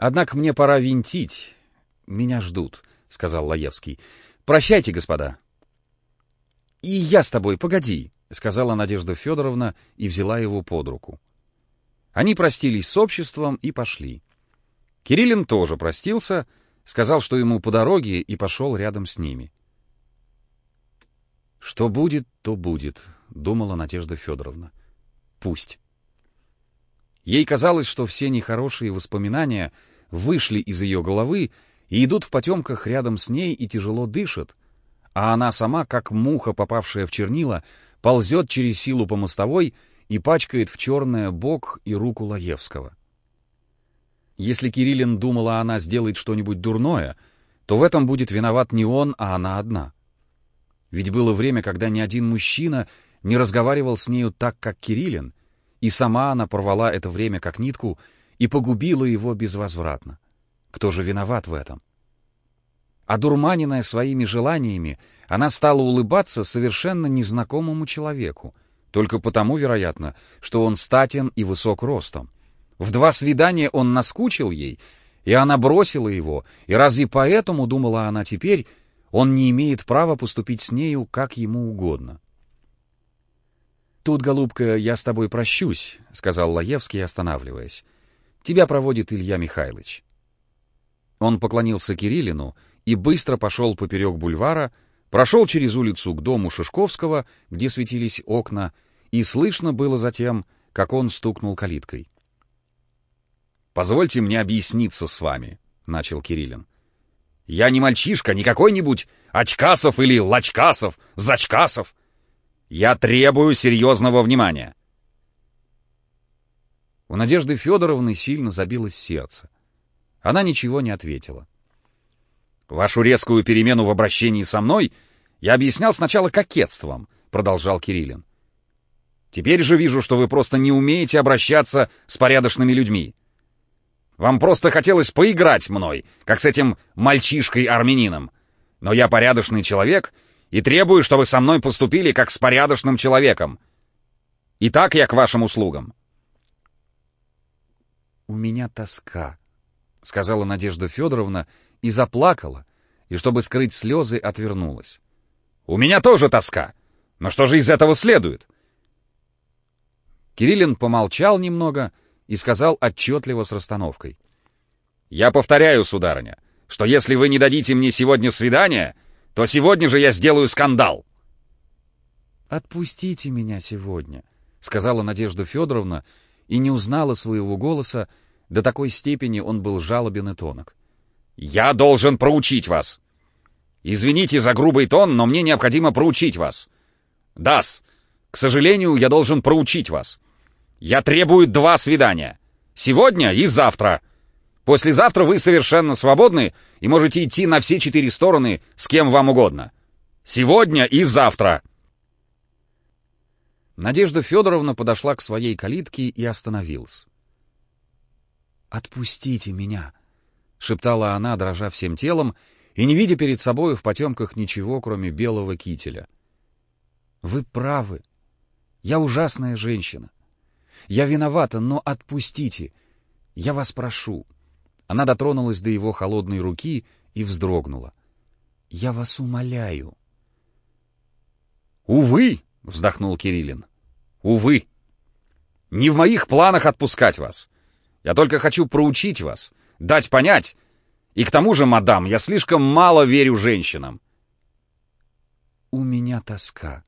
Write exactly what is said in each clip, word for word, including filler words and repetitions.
Однако мне пора винтить. Меня ждут, — сказал Лаевский. — Прощайте, господа. — И я с тобой, погоди, — сказала Надежда Федоровна и взяла его под руку. Они простились с обществом и пошли. Кириллин тоже простился, сказал, что ему по дороге, и пошел рядом с ними. «Что будет, то будет», — думала Надежда Федоровна. «Пусть». Ей казалось, что все нехорошие воспоминания вышли из ее головы и идут в потемках рядом с ней и тяжело дышат, а она сама, как муха, попавшая в чернила, ползет через силу по мостовой и пачкает в черное бок и руку Лаевского. Если Кириллин, думала она, сделает что-нибудь дурное, то в этом будет виноват не он, а она одна. Ведь было время, когда ни один мужчина не разговаривал с нею так, как Кириллин, и сама она порвала это время как нитку и погубила его безвозвратно. Кто же виноват в этом? Одурманенная своими желаниями, она стала улыбаться совершенно незнакомому человеку, только потому, вероятно, что он статен и высок ростом. В два свидания он наскучил ей, и она бросила его, и разве поэтому, думала она теперь, он не имеет права поступить с нею, как ему угодно? «Тут, голубка, я с тобой прощусь», — сказал Лаевский, останавливаясь. «Тебя проводит Илья Михайлович». Он поклонился Кириллину и быстро пошел поперек бульвара, прошел через улицу к дому Шишковского, где светились окна, и слышно было затем, как он стукнул калиткой. «Позвольте мне объясниться с вами», — начал Кириллин. «Я не мальчишка, не какой-нибудь Очкасов или Лачкасов, Зачкасов. Я требую серьезного внимания». У Надежды Федоровны сильно забилось сердце. Она ничего не ответила. «Вашу резкую перемену в обращении со мной я объяснял сначала кокетством», — продолжал Кириллин. «Теперь же вижу, что вы просто не умеете обращаться с порядочными людьми. Вам просто хотелось поиграть мной, как с этим мальчишкой-армянином. Но я порядочный человек и требую, чтобы со мной поступили, как с порядочным человеком. Итак, я к вашим услугам». «У меня тоска», — сказала Надежда Федоровна и заплакала, и, чтобы скрыть слезы, отвернулась. «У меня тоже тоска. Но что же из этого следует?» Кириллин помолчал немного и сказал отчетливо с расстановкой. «Я повторяю, сударыня, что если вы не дадите мне сегодня свидания, то сегодня же я сделаю скандал». «Отпустите меня сегодня», — сказала Надежда Федоровна, и не узнала своего голоса, до такой степени он был жалобен и тонок. «Я должен проучить вас. Извините за грубый тон, но мне необходимо проучить вас. Да-с, к сожалению, я должен проучить вас. Я требую два свидания. Сегодня и завтра. Послезавтра вы совершенно свободны и можете идти на все четыре стороны с кем вам угодно. Сегодня и завтра». Надежда Федоровна подошла к своей калитке и остановилась. «Отпустите меня», — шептала она, дрожа всем телом, и не видя перед собою в потемках ничего, кроме белого кителя. «Вы правы. Я ужасная женщина. Я виновата, но отпустите. Я вас прошу». Она дотронулась до его холодной руки и вздрогнула. «Я вас умоляю». «Увы», — вздохнул Кириллин, — «увы. Не в моих планах отпускать вас. Я только хочу проучить вас, дать понять. И к тому же, мадам, я слишком мало верю женщинам». «У меня тоска».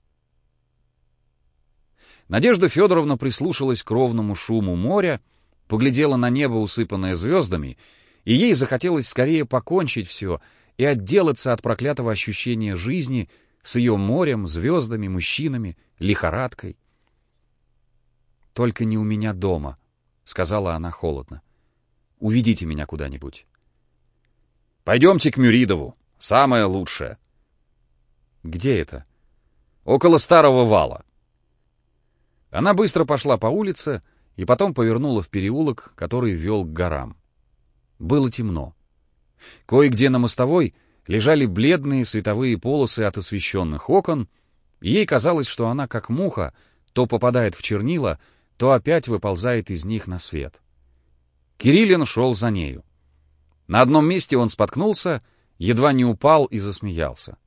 Надежда Федоровна прислушалась к ровному шуму моря, поглядела на небо, усыпанное звездами, и ей захотелось скорее покончить все и отделаться от проклятого ощущения жизни с ее морем, звездами, мужчинами, лихорадкой. «Только не у меня дома», — сказала она холодно. «Уведите меня куда-нибудь». «Пойдемте к Мюридову, самое лучшее». «Где это?» «Около старого вала». Она быстро пошла по улице и потом повернула в переулок, который вел к горам. Было темно. Кое-где на мостовой лежали бледные световые полосы от освещенных окон, и ей казалось, что она, как муха, то попадает в чернила, то опять выползает из них на свет. Кириллин шел за нею. На одном месте он споткнулся, едва не упал и засмеялся.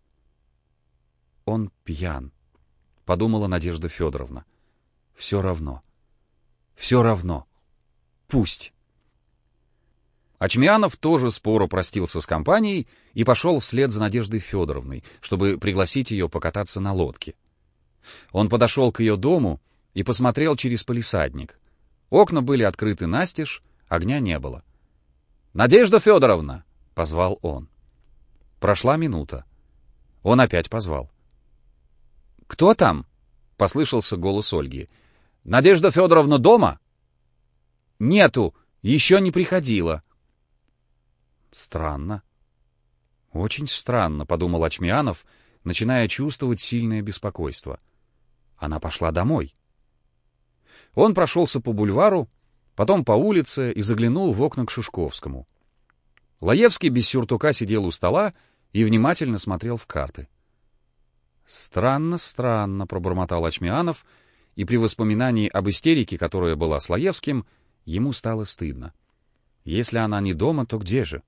«Он пьян», — подумала Надежда Федоровна. «Все равно. Все равно. Пусть». Ачмианов тоже споро простился с компанией и пошел вслед за Надеждой Федоровной, чтобы пригласить ее покататься на лодке. Он подошел к ее дому и посмотрел через палисадник. Окна были открыты настежь, огня не было. «Надежда Федоровна!» — позвал он. Прошла минута. Он опять позвал. «Кто там?» — послышался голос Ольги. «Надежда Федоровна дома?» «Нету, еще не приходила». «Странно. Очень странно», — подумал Ачмианов, начиная чувствовать сильное беспокойство. Она пошла домой. Он прошелся по бульвару, потом по улице и заглянул в окна к Шишковскому. Лаевский без сюртука сидел у стола и внимательно смотрел в карты. «Странно, странно», — пробормотал Ачмианов, и при воспоминании об истерике, которая была с Лаевским, ему стало стыдно. Если она не дома, то где же?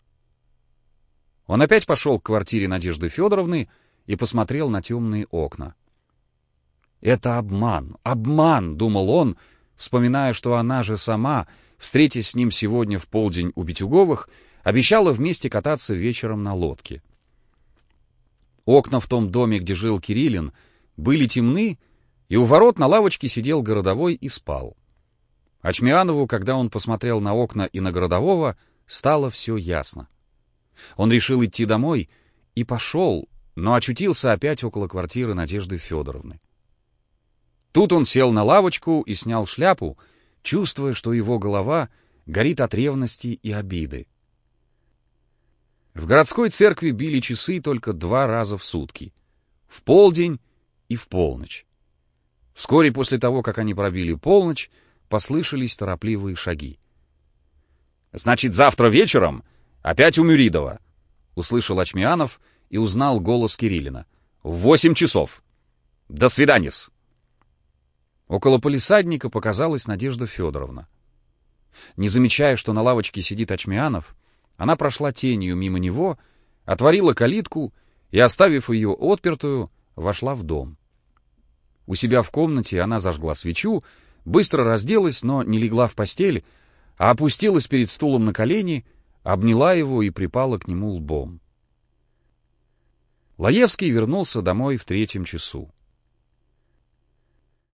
Он опять пошел к квартире Надежды Федоровны и посмотрел на темные окна. «Это обман, обман», — думал он, вспоминая, что она же сама, встретясь с ним сегодня в полдень у Битюговых, обещала вместе кататься вечером на лодке. Окна в том доме, где жил Кириллин, были темны, и у ворот на лавочке сидел городовой и спал. Ачмианову, когда он посмотрел на окна и на городового, стало все ясно. Он решил идти домой и пошел, но очутился опять около квартиры Надежды Федоровны. Тут он сел на лавочку и снял шляпу, чувствуя, что его голова горит от ревности и обиды. В городской церкви били часы только два раза в сутки — в полдень и в полночь. Вскоре после того, как они пробили полночь, послышались торопливые шаги. «Значит, завтра вечером опять у Мюридова», — услышал Ачмианов и узнал голос Кириллина. «В восемь часов. До свидания-с». Около палисадника показалась Надежда Федоровна. Не замечая, что на лавочке сидит Ачмианов, она прошла тенью мимо него, отворила калитку и, оставив ее отпертую, вошла в дом. У себя в комнате она зажгла свечу, быстро разделась, но не легла в постель, а опустилась перед стулом на колени, обняла его и припала к нему лбом. Лаевский вернулся домой в третьем часу.